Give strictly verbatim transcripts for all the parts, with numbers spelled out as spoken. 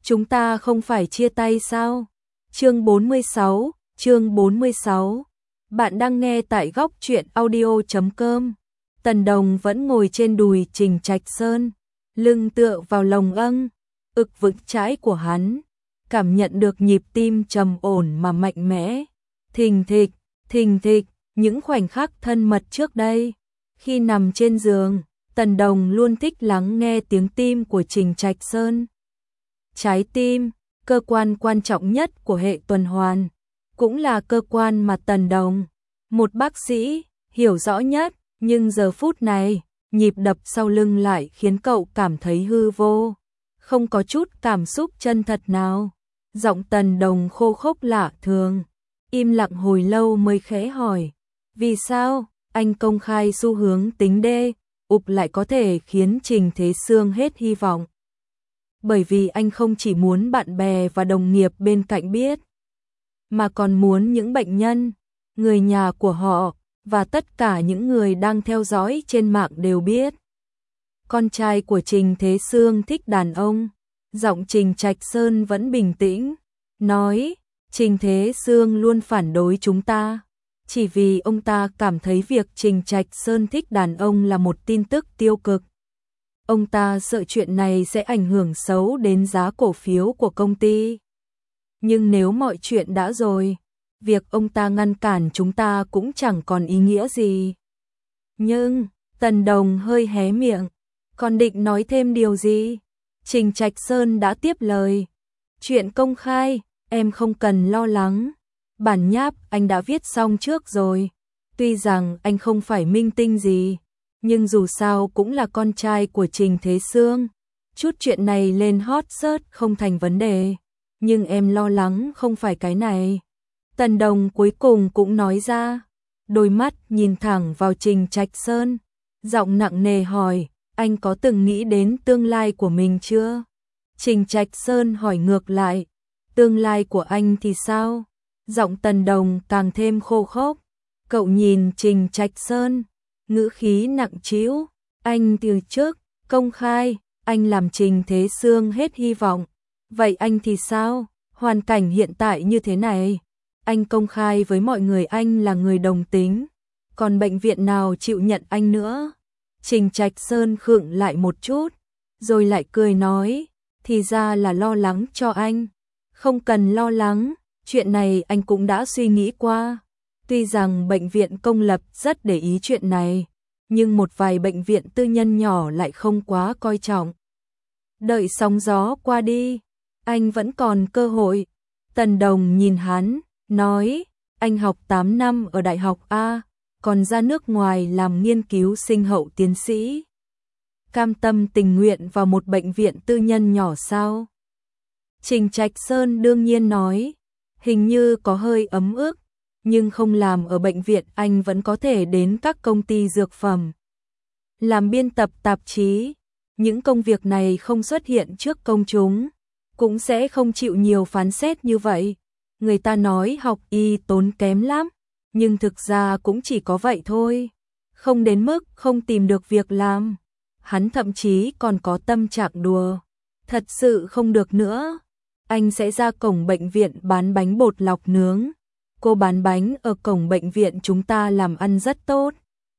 chúng ta không phải chia tay sao? Chương bốn mươi sáu, chương bốn mươi sáu. Bạn đang nghe tại góc truyện audio chấm com. Tần Đồng vẫn ngồi trên đùi Trình Trạch Sơn, lưng tựa vào lồng âng, ực vững chãi của hắn, cảm nhận được nhịp tim trầm ổn mà mạnh mẽ. Thình thịch, thình thịch, những khoảnh khắc thân mật trước đây. Khi nằm trên giường, Tần Đồng luôn thích lắng nghe tiếng tim của Trình Trạch Sơn. Trái tim, cơ quan quan trọng nhất của hệ tuần hoàn, cũng là cơ quan mà Tần Đồng, một bác sĩ, hiểu rõ nhất, nhưng giờ phút này, nhịp đập sau lưng lại khiến cậu cảm thấy hư vô, không có chút cảm xúc chân thật nào. Giọng Tần Đồng khô khốc lạ thường, im lặng hồi lâu mới khẽ hỏi, vì sao anh công khai xu hướng tính đê, ụp lại có thể khiến Trình Thế Sương hết hy vọng? Bởi vì anh không chỉ muốn bạn bè và đồng nghiệp bên cạnh biết, mà còn muốn những bệnh nhân, người nhà của họ, và tất cả những người đang theo dõi trên mạng đều biết. Con trai của Trình Thế Sương thích đàn ông. Giọng Trình Trạch Sơn vẫn bình tĩnh, nói, Trình Thế Sương luôn phản đối chúng ta, chỉ vì ông ta cảm thấy việc Trình Trạch Sơn thích đàn ông là một tin tức tiêu cực. Ông ta sợ chuyện này sẽ ảnh hưởng xấu đến giá cổ phiếu của công ty. Nhưng nếu mọi chuyện đã rồi, việc ông ta ngăn cản chúng ta cũng chẳng còn ý nghĩa gì. Nhưng, Tần Đồng hơi hé miệng, còn định nói thêm điều gì? Trình Trạch Sơn đã tiếp lời, chuyện công khai, em không cần lo lắng. Bản nháp anh đã viết xong trước rồi. Tuy rằng anh không phải minh tinh gì, nhưng dù sao cũng là con trai của Trình Thế Sương. Chút chuyện này lên hot search không thành vấn đề. Nhưng em lo lắng không phải cái này. Tần Đồng cuối cùng cũng nói ra, đôi mắt nhìn thẳng vào Trình Trạch Sơn, giọng nặng nề hỏi, anh có từng nghĩ đến tương lai của mình chưa? Trình Trạch Sơn hỏi ngược lại, tương lai của anh thì sao? Giọng Tần Đồng càng thêm khô khốc. Cậu nhìn Trình Trạch Sơn, ngữ khí nặng trĩu, anh từ trước, công khai, anh làm Trình Thế Sương hết hy vọng. Vậy anh thì sao? Hoàn cảnh hiện tại như thế này, anh công khai với mọi người anh là người đồng tính, còn bệnh viện nào chịu nhận anh nữa? Trình Trạch Sơn khựng lại một chút, rồi lại cười nói, thì ra là lo lắng cho anh. Không cần lo lắng, chuyện này anh cũng đã suy nghĩ qua. Tuy rằng bệnh viện công lập rất để ý chuyện này, nhưng một vài bệnh viện tư nhân nhỏ lại không quá coi trọng. Đợi sóng gió qua đi, anh vẫn còn cơ hội. Tần Đồng nhìn hắn, nói, anh học tám năm ở đại học A, còn ra nước ngoài làm nghiên cứu sinh hậu tiến sĩ. Cam tâm tình nguyện vào một bệnh viện tư nhân nhỏ sao? Trình Trạch Sơn đương nhiên nói, hình như có hơi ấm ức, nhưng không làm ở bệnh viện anh vẫn có thể đến các công ty dược phẩm. Làm biên tập tạp chí, những công việc này không xuất hiện trước công chúng, cũng sẽ không chịu nhiều phán xét như vậy. Người ta nói học y tốn kém lắm, nhưng thực ra cũng chỉ có vậy thôi, không đến mức không tìm được việc làm. Hắn thậm chí còn có tâm trạng đùa, thật sự không được nữa, anh sẽ ra cổng bệnh viện bán bánh bột lọc nướng. Cô bán bánh ở cổng bệnh viện chúng ta làm ăn rất tốt.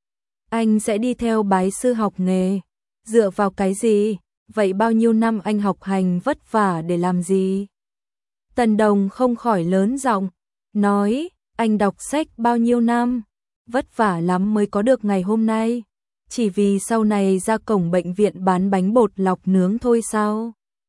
Anh sẽ đi theo bái sư học nghề. Dựa vào cái gì? Vậy bao nhiêu năm anh học hành vất vả để làm gì? Tần Đồng không khỏi lớn giọng, nói, anh đọc sách bao nhiêu năm, vất vả lắm mới có được ngày hôm nay, chỉ vì sau này ra cổng bệnh viện bán bánh bột lọc nướng thôi sao?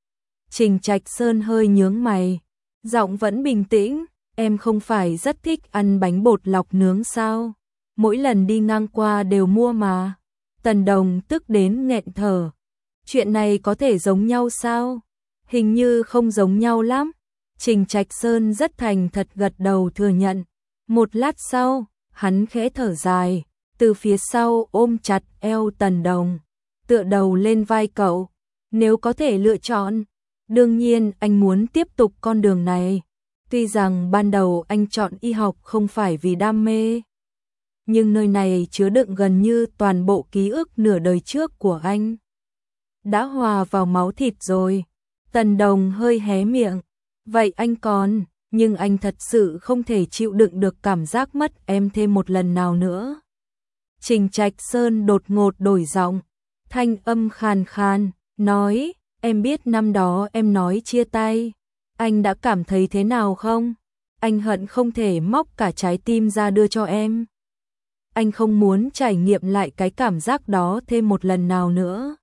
Trình Trạch Sơn hơi nhướng mày, giọng vẫn bình tĩnh, em không phải rất thích ăn bánh bột lọc nướng sao? Mỗi lần đi ngang qua đều mua mà. Tần Đồng tức đến nghẹn thở, chuyện này có thể giống nhau sao? Hình như không giống nhau lắm. Trình Trạch Sơn rất thành thật gật đầu thừa nhận. Một lát sau, hắn khẽ thở dài, từ phía sau ôm chặt eo Tần Đồng, tựa đầu lên vai cậu. Nếu có thể lựa chọn, đương nhiên anh muốn tiếp tục con đường này. Tuy rằng ban đầu anh chọn y học không phải vì đam mê, nhưng nơi này chứa đựng gần như toàn bộ ký ức nửa đời trước của anh. Đã hòa vào máu thịt rồi. Tần Đồng hơi hé miệng. Vậy anh còn, nhưng anh thật sự không thể chịu đựng được cảm giác mất em thêm một lần nào nữa. Trình Trạch Sơn đột ngột đổi giọng, thanh âm khàn khàn, nói, em biết năm đó em nói chia tay, anh đã cảm thấy thế nào không? Anh hận không thể móc cả trái tim ra đưa cho em. Anh không muốn trải nghiệm lại cái cảm giác đó thêm một lần nào nữa.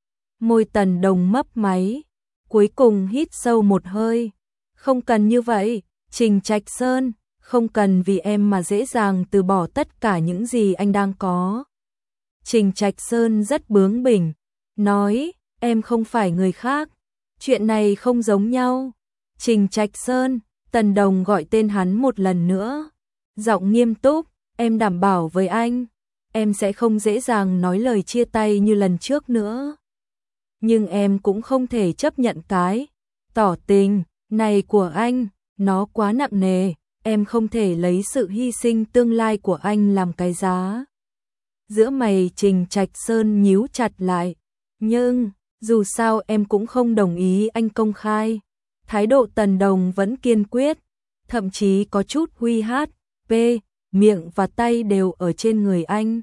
Môi Tần Đồng mấp máy, cuối cùng hít sâu một hơi. Không cần như vậy, Trình Trạch Sơn, không cần vì em mà dễ dàng từ bỏ tất cả những gì anh đang có. Trình Trạch Sơn rất bướng bỉnh, nói, em không phải người khác, chuyện này không giống nhau. Trình Trạch Sơn, Tần Đồng gọi tên hắn một lần nữa, giọng nghiêm túc, em đảm bảo với anh, em sẽ không dễ dàng nói lời chia tay như lần trước nữa. Nhưng em cũng không thể chấp nhận cái tỏ tình này của anh, nó quá nặng nề, em không thể lấy sự hy sinh tương lai của anh làm cái giá. Giữa mày Trình Trạch Sơn nhíu chặt lại, nhưng dù sao em cũng không đồng ý anh công khai. Thái độ Tần Đồng vẫn kiên quyết, thậm chí có chút huy hát, p, miệng và tay đều ở trên người anh.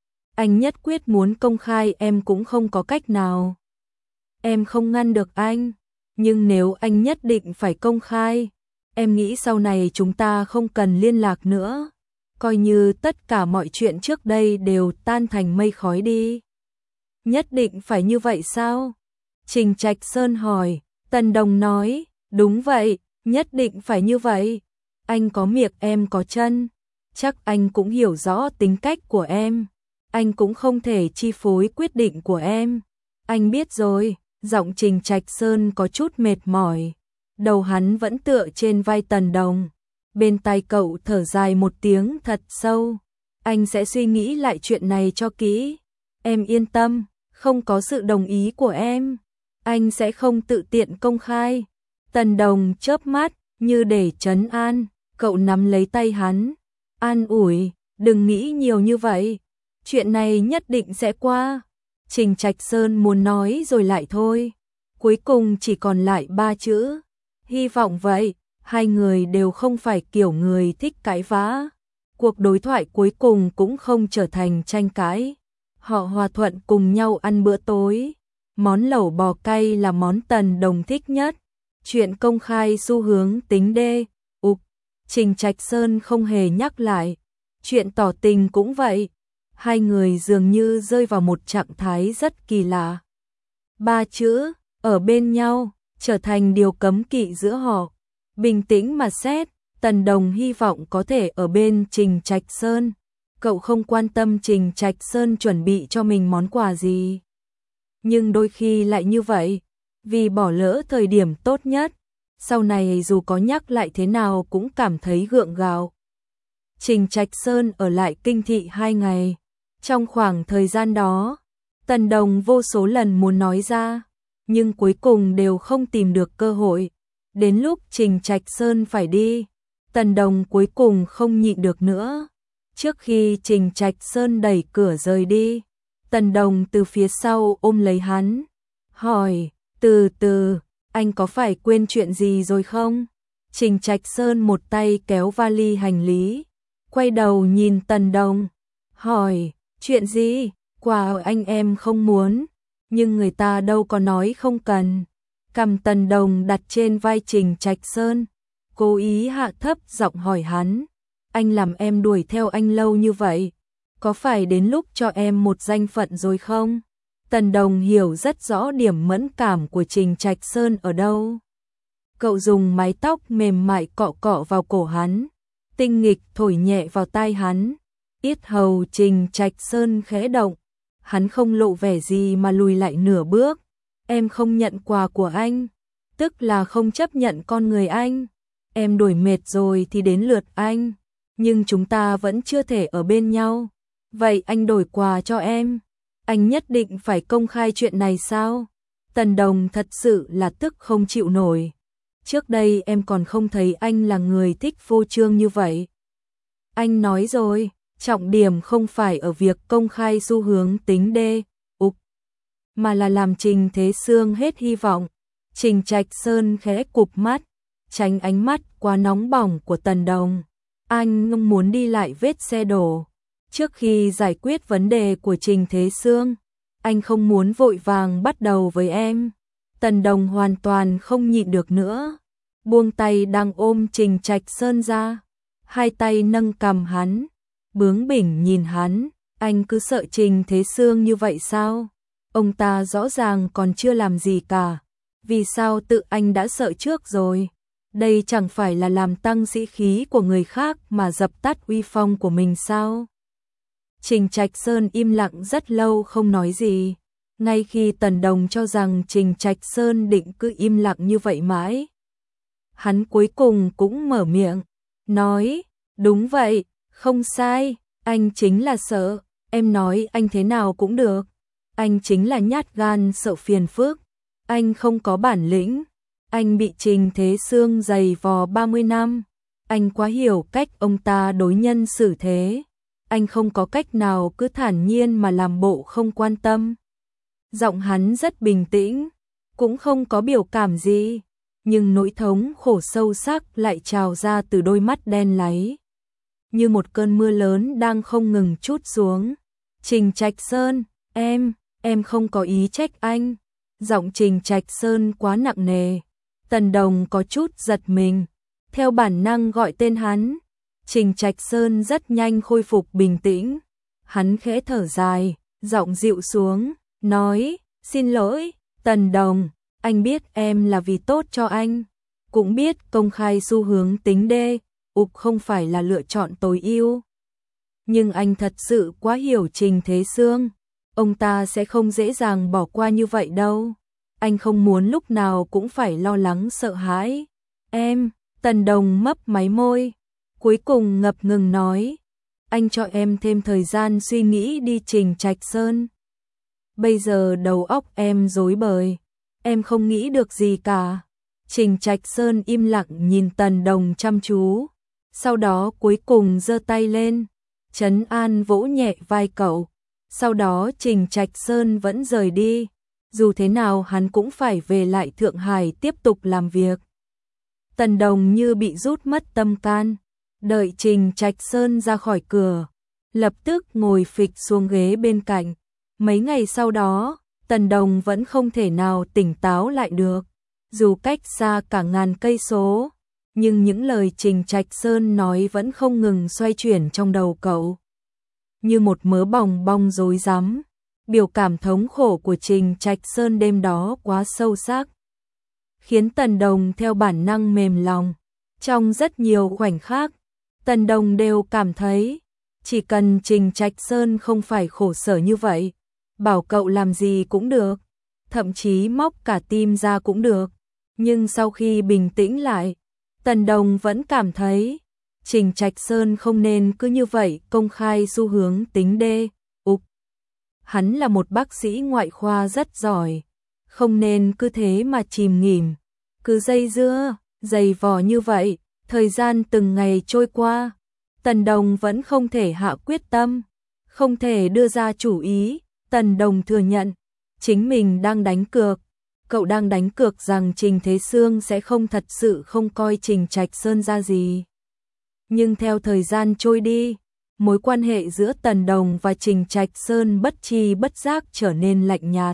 Anh nhất quyết muốn công khai em cũng không có cách nào. Em không ngăn được anh, nhưng nếu anh nhất định phải công khai, em nghĩ sau này chúng ta không cần liên lạc nữa, coi như tất cả mọi chuyện trước đây đều tan thành mây khói đi. Nhất định phải như vậy sao? Trình Trạch Sơn hỏi. Tần Đồng nói, đúng vậy, nhất định phải như vậy. Anh có miệng em có chân, chắc anh cũng hiểu rõ tính cách của em. Anh cũng không thể chi phối quyết định của em. Anh biết rồi. Giọng Trình Trạch Sơn có chút mệt mỏi, đầu hắn vẫn tựa trên vai Tần Đồng. Bên tai cậu thở dài một tiếng thật sâu, anh sẽ suy nghĩ lại chuyện này cho kỹ. Em yên tâm, không có sự đồng ý của em, anh sẽ không tự tiện công khai. Tần Đồng chớp mắt, như để trấn an, cậu nắm lấy tay hắn, an ủi, đừng nghĩ nhiều như vậy, chuyện này nhất định sẽ qua. Trình Trạch Sơn muốn nói rồi lại thôi, cuối cùng chỉ còn lại ba chữ, hy vọng vậy. Hai người đều không phải kiểu người thích cãi vã, cuộc đối thoại cuối cùng cũng không trở thành tranh cãi. Họ hòa thuận cùng nhau ăn bữa tối, món lẩu bò cay là món Tần Đồng thích nhất. Chuyện công khai xu hướng tính đê, ục, Trình Trạch Sơn không hề nhắc lại, chuyện tỏ tình cũng vậy. Hai người dường như rơi vào một trạng thái rất kỳ lạ. Ba chữ, ở bên nhau, trở thành điều cấm kỵ giữa họ. Bình tĩnh mà xét, Tần Đồng hy vọng có thể ở bên Trình Trạch Sơn. Cậu không quan tâm Trình Trạch Sơn chuẩn bị cho mình món quà gì. Nhưng đôi khi lại như vậy, vì bỏ lỡ thời điểm tốt nhất, sau này dù có nhắc lại thế nào cũng cảm thấy gượng gạo. Trình Trạch Sơn ở lại Kinh Thị hai ngày. Trong khoảng thời gian đó, Tần Đồng vô số lần muốn nói ra, nhưng cuối cùng đều không tìm được cơ hội. Đến lúc Trình Trạch Sơn phải đi, Tần Đồng cuối cùng không nhịn được nữa. Trước khi Trình Trạch Sơn đẩy cửa rời đi, Tần Đồng từ phía sau ôm lấy hắn, hỏi, từ từ, anh có phải quên chuyện gì rồi không? Trình Trạch Sơn một tay kéo vali hành lý, quay đầu nhìn Tần Đồng, hỏi, chuyện gì? Quà anh em không muốn, nhưng người ta đâu có nói không cần. Cầm Tần Đồng đặt trên vai Trình Trạch Sơn, cố ý hạ thấp giọng hỏi hắn, anh làm em đuổi theo anh lâu như vậy, có phải đến lúc cho em một danh phận rồi không? Tần Đồng hiểu rất rõ điểm mẫn cảm của Trình Trạch Sơn ở đâu. Cậu dùng mái tóc mềm mại cọ cọ vào cổ hắn, tinh nghịch thổi nhẹ vào tai hắn. Yết hầu Trình Trạch Sơn khẽ động, hắn không lộ vẻ gì mà lùi lại nửa bước. Em không nhận quà của anh, tức là không chấp nhận con người anh. Em đuổi mệt rồi thì đến lượt anh, nhưng chúng ta vẫn chưa thể ở bên nhau. Vậy anh đổi quà cho em, anh nhất định phải công khai chuyện này sao? Tần Đồng thật sự là tức không chịu nổi. Trước đây em còn không thấy anh là người thích phô trương như vậy. Anh nói rồi, trọng điểm không phải ở việc công khai xu hướng tính đê, ục, mà là làm Trình Thế Sương hết hy vọng. Trình Trạch Sơn khẽ cụp mắt, tránh ánh mắt quá nóng bỏng của Tần Đồng. Anh muốn đi lại vết xe đổ. Trước khi giải quyết vấn đề của Trình Thế Sương, anh không muốn vội vàng bắt đầu với em. Tần Đồng hoàn toàn không nhịn được nữa, buông tay đang ôm Trình Trạch Sơn ra, hai tay nâng cằm hắn, bướng bỉnh nhìn hắn. Anh cứ sợ Trình Thế Sương như vậy sao? Ông ta rõ ràng còn chưa làm gì cả, vì sao tự anh đã sợ trước rồi? Đây chẳng phải là làm tăng sĩ khí của người khác mà dập tắt uy phong của mình sao? Trình Trạch Sơn im lặng rất lâu không nói gì. Ngay khi Tần Đồng cho rằng Trình Trạch Sơn định cứ im lặng như vậy mãi, hắn cuối cùng cũng mở miệng, nói, đúng vậy, không sai, anh chính là sợ, em nói anh thế nào cũng được. Anh chính là nhát gan sợ phiền phức, anh không có bản lĩnh, anh bị Trình Thế Sương giày vò ba mươi năm, anh quá hiểu cách ông ta đối nhân xử thế, anh không có cách nào cứ thản nhiên mà làm bộ không quan tâm. Giọng hắn rất bình tĩnh, cũng không có biểu cảm gì, nhưng nỗi thống khổ sâu sắc lại trào ra từ đôi mắt đen láy, như một cơn mưa lớn đang không ngừng trút xuống. Trình Trạch Sơn, em, em không có ý trách anh. Giọng Trình Trạch Sơn quá nặng nề. Tần Đồng có chút giật mình, theo bản năng gọi tên hắn. Trình Trạch Sơn rất nhanh khôi phục bình tĩnh. Hắn khẽ thở dài, giọng dịu xuống, nói, xin lỗi, Tần Đồng, anh biết em là vì tốt cho anh, cũng biết công khai xu hướng tính đê, ục không phải là lựa chọn tối ưu. Nhưng anh thật sự quá hiểu Trình Thế Sương, ông ta sẽ không dễ dàng bỏ qua như vậy đâu. Anh không muốn lúc nào cũng phải lo lắng sợ hãi. Em, Tần Đồng mấp máy môi, cuối cùng ngập ngừng nói, anh cho em thêm thời gian suy nghĩ đi Trình Trạch Sơn. Bây giờ đầu óc em rối bời, em không nghĩ được gì cả. Trình Trạch Sơn im lặng nhìn Tần Đồng chăm chú, sau đó cuối cùng giơ tay lên, trấn an vỗ nhẹ vai cậu. Sau đó Trình Trạch Sơn vẫn rời đi, dù thế nào hắn cũng phải về lại Thượng Hải tiếp tục làm việc. Tần Đồng như bị rút mất tâm can, đợi Trình Trạch Sơn ra khỏi cửa, lập tức ngồi phịch xuống ghế bên cạnh. Mấy ngày sau đó, Tần Đồng vẫn không thể nào tỉnh táo lại được, dù cách xa cả ngàn cây số, nhưng những lời Trình Trạch Sơn nói vẫn không ngừng xoay chuyển trong đầu cậu. Như một mớ bòng bong rối rắm, biểu cảm thống khổ của Trình Trạch Sơn đêm đó quá sâu sắc, khiến Tần Đồng theo bản năng mềm lòng. Trong rất nhiều khoảnh khắc, Tần Đồng đều cảm thấy, chỉ cần Trình Trạch Sơn không phải khổ sở như vậy, bảo cậu làm gì cũng được, thậm chí móc cả tim ra cũng được. Nhưng sau khi bình tĩnh lại, Tần Đồng vẫn cảm thấy, Trình Trạch Sơn không nên cứ như vậy công khai xu hướng tính đê, ục. Hắn là một bác sĩ ngoại khoa rất giỏi, không nên cứ thế mà chìm nghỉm, cứ dây dưa, dày vò như vậy. Thời gian từng ngày trôi qua, Tần Đồng vẫn không thể hạ quyết tâm, không thể đưa ra chủ ý. Tần Đồng thừa nhận, chính mình đang đánh cược. Cậu đang đánh cược rằng Trình Thế Sương sẽ không thật sự không coi Trình Trạch Sơn ra gì. Nhưng theo thời gian trôi đi, mối quan hệ giữa Tần Đồng và Trình Trạch Sơn bất tri bất giác trở nên lạnh nhạt.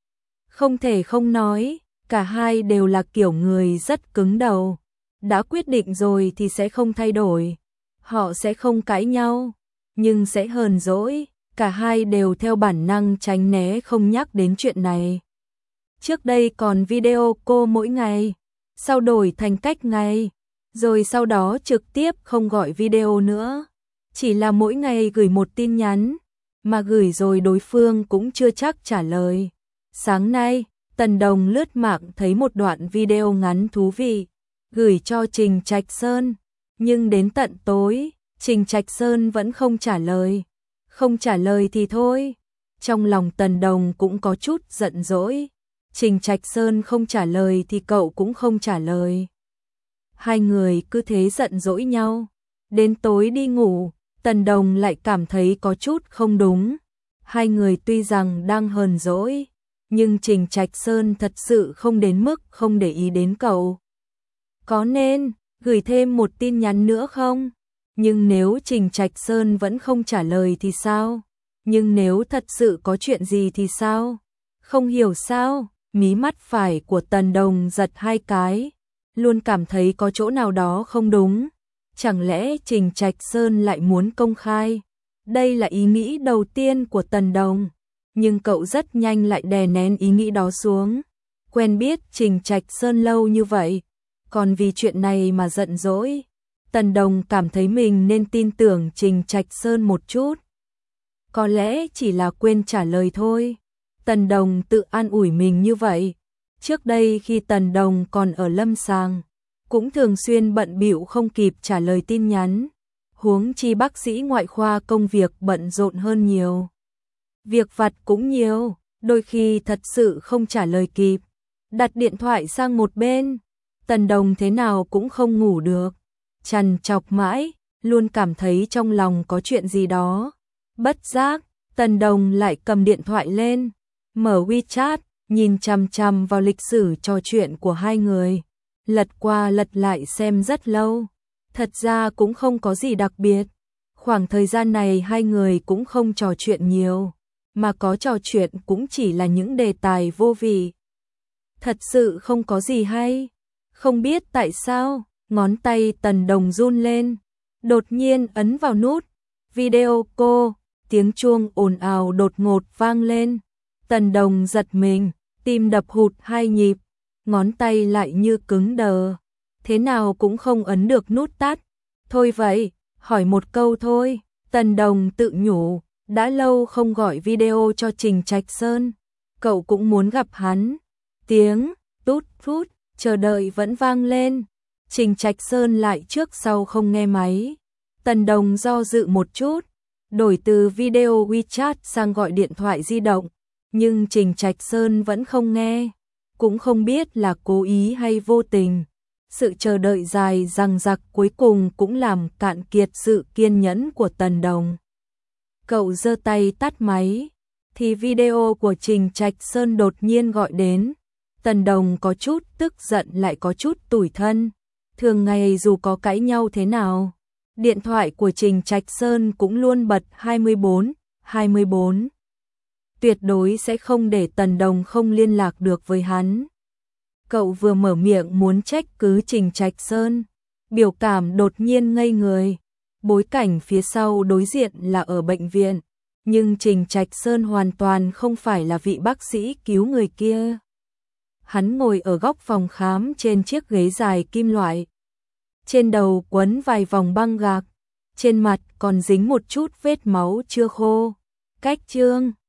Không thể không nói, cả hai đều là kiểu người rất cứng đầu. Đã quyết định rồi thì sẽ không thay đổi. Họ sẽ không cãi nhau, nhưng sẽ hờn dỗi. Cả hai đều theo bản năng tránh né không nhắc đến chuyện này. Trước đây còn video cô mỗi ngày, sau đổi thành cách ngày, rồi sau đó trực tiếp không gọi video nữa. Chỉ là mỗi ngày gửi một tin nhắn, mà gửi rồi đối phương cũng chưa chắc trả lời. Sáng nay, Tần Đồng lướt mạng thấy một đoạn video ngắn thú vị, gửi cho Trình Trạch Sơn, nhưng đến tận tối, Trình Trạch Sơn vẫn không trả lời. Không trả lời thì thôi. Trong lòng Tần Đồng cũng có chút giận dỗi. Trình Trạch Sơn không trả lời thì cậu cũng không trả lời. Hai người cứ thế giận dỗi nhau. Đến tối đi ngủ, Tần Đồng lại cảm thấy có chút không đúng. Hai người tuy rằng đang hờn dỗi, nhưng Trình Trạch Sơn thật sự không đến mức không để ý đến cậu. Có nên gửi thêm một tin nhắn nữa không? Nhưng nếu Trình Trạch Sơn vẫn không trả lời thì sao? Nhưng nếu thật sự có chuyện gì thì sao? Không hiểu sao? Mí mắt phải của Tần Đồng giật hai cái, luôn cảm thấy có chỗ nào đó không đúng. Chẳng lẽ Trình Trạch Sơn lại muốn công khai? Đây là ý nghĩ đầu tiên của Tần Đồng, nhưng cậu rất nhanh lại đè nén ý nghĩ đó xuống. Quen biết Trình Trạch Sơn lâu như vậy, còn vì chuyện này mà giận dỗi. Tần Đồng cảm thấy mình nên tin tưởng Trình Trạch Sơn một chút. Có lẽ chỉ là quên trả lời thôi. Tần Đồng tự an ủi mình như vậy. Trước đây khi Tần Đồng còn ở lâm sàng, cũng thường xuyên bận bịu không kịp trả lời tin nhắn. Huống chi bác sĩ ngoại khoa công việc bận rộn hơn nhiều. Việc vặt cũng nhiều, đôi khi thật sự không trả lời kịp. Đặt điện thoại sang một bên, Tần Đồng thế nào cũng không ngủ được. Trằn trọc mãi, luôn cảm thấy trong lòng có chuyện gì đó. Bất giác, Tần Đồng lại cầm điện thoại lên, mở WeChat, nhìn chằm chằm vào lịch sử trò chuyện của hai người. Lật qua lật lại xem rất lâu. Thật ra cũng không có gì đặc biệt. Khoảng thời gian này hai người cũng không trò chuyện nhiều, mà có trò chuyện cũng chỉ là những đề tài vô vị. Thật sự không có gì hay. Không biết tại sao, ngón tay Tần Đồng run lên, đột nhiên ấn vào nút video call, tiếng chuông ồn ào đột ngột vang lên. Tần Đồng giật mình, tim đập hụt hai nhịp, ngón tay lại như cứng đờ, thế nào cũng không ấn được nút tắt. Thôi vậy, hỏi một câu thôi. Tần Đồng tự nhủ, đã lâu không gọi video cho Trình Trạch Sơn, cậu cũng muốn gặp hắn. Tiếng tút tút chờ đợi vẫn vang lên. Trình Trạch Sơn lại trước sau không nghe máy. Tần Đồng do dự một chút, đổi từ video WeChat sang gọi điện thoại di động, nhưng Trình Trạch Sơn vẫn không nghe, cũng không biết là cố ý hay vô tình. Sự chờ đợi dài dằng dặc cuối cùng cũng làm cạn kiệt sự kiên nhẫn của Tần Đồng. Cậu giơ tay tắt máy, thì video của Trình Trạch Sơn đột nhiên gọi đến. Tần Đồng có chút tức giận lại có chút tủi thân. Thường ngày dù có cãi nhau thế nào, điện thoại của Trình Trạch Sơn cũng luôn bật hai mươi bốn, hai mươi bốn. Tuyệt đối sẽ không để Tần Đồng không liên lạc được với hắn. Cậu vừa mở miệng muốn trách cứ Trình Trạch Sơn, biểu cảm đột nhiên ngây người. Bối cảnh phía sau đối diện là ở bệnh viện, nhưng Trình Trạch Sơn hoàn toàn không phải là vị bác sĩ cứu người kia. Hắn ngồi ở góc phòng khám trên chiếc ghế dài kim loại. Trên đầu quấn vài vòng băng gạc, trên mặt còn dính một chút vết máu chưa khô. Cách chương